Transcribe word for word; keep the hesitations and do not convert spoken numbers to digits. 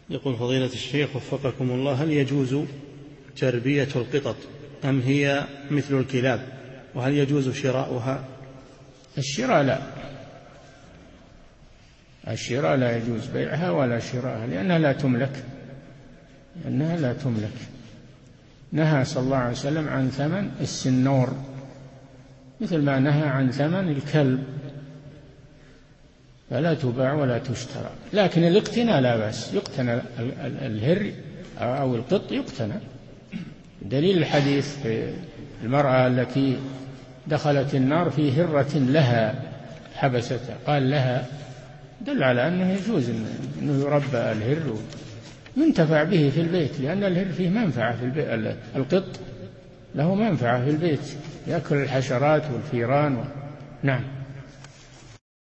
يقول فضيلة الشيخ وفقكم الله: هل يجوز تربية القطط أم هي مثل الكلاب؟ وهل يجوز شراؤها؟ الشراء لا، الشراء لا يجوز بيعها ولا شراءها، لأنها لا تملك، لأنها لا تملك. نهى صلى الله عليه وسلم عن ثمن السنور، مثل ما نهى عن ثمن الكلب، فلا تباع ولا تشترى. لكن الاقتناء لا بأس، يقتنى الهر أو القط يقتنى. دليل الحديث في المرأة التي دخلت النار في هرة لها حبستها، قال لها، دل على أنه يجوز أنه يربى الهر ينتفع به في البيت، لأن الهر فيه منفعة في البيت، القط له منفعة في البيت، يأكل الحشرات والفيران و... نعم.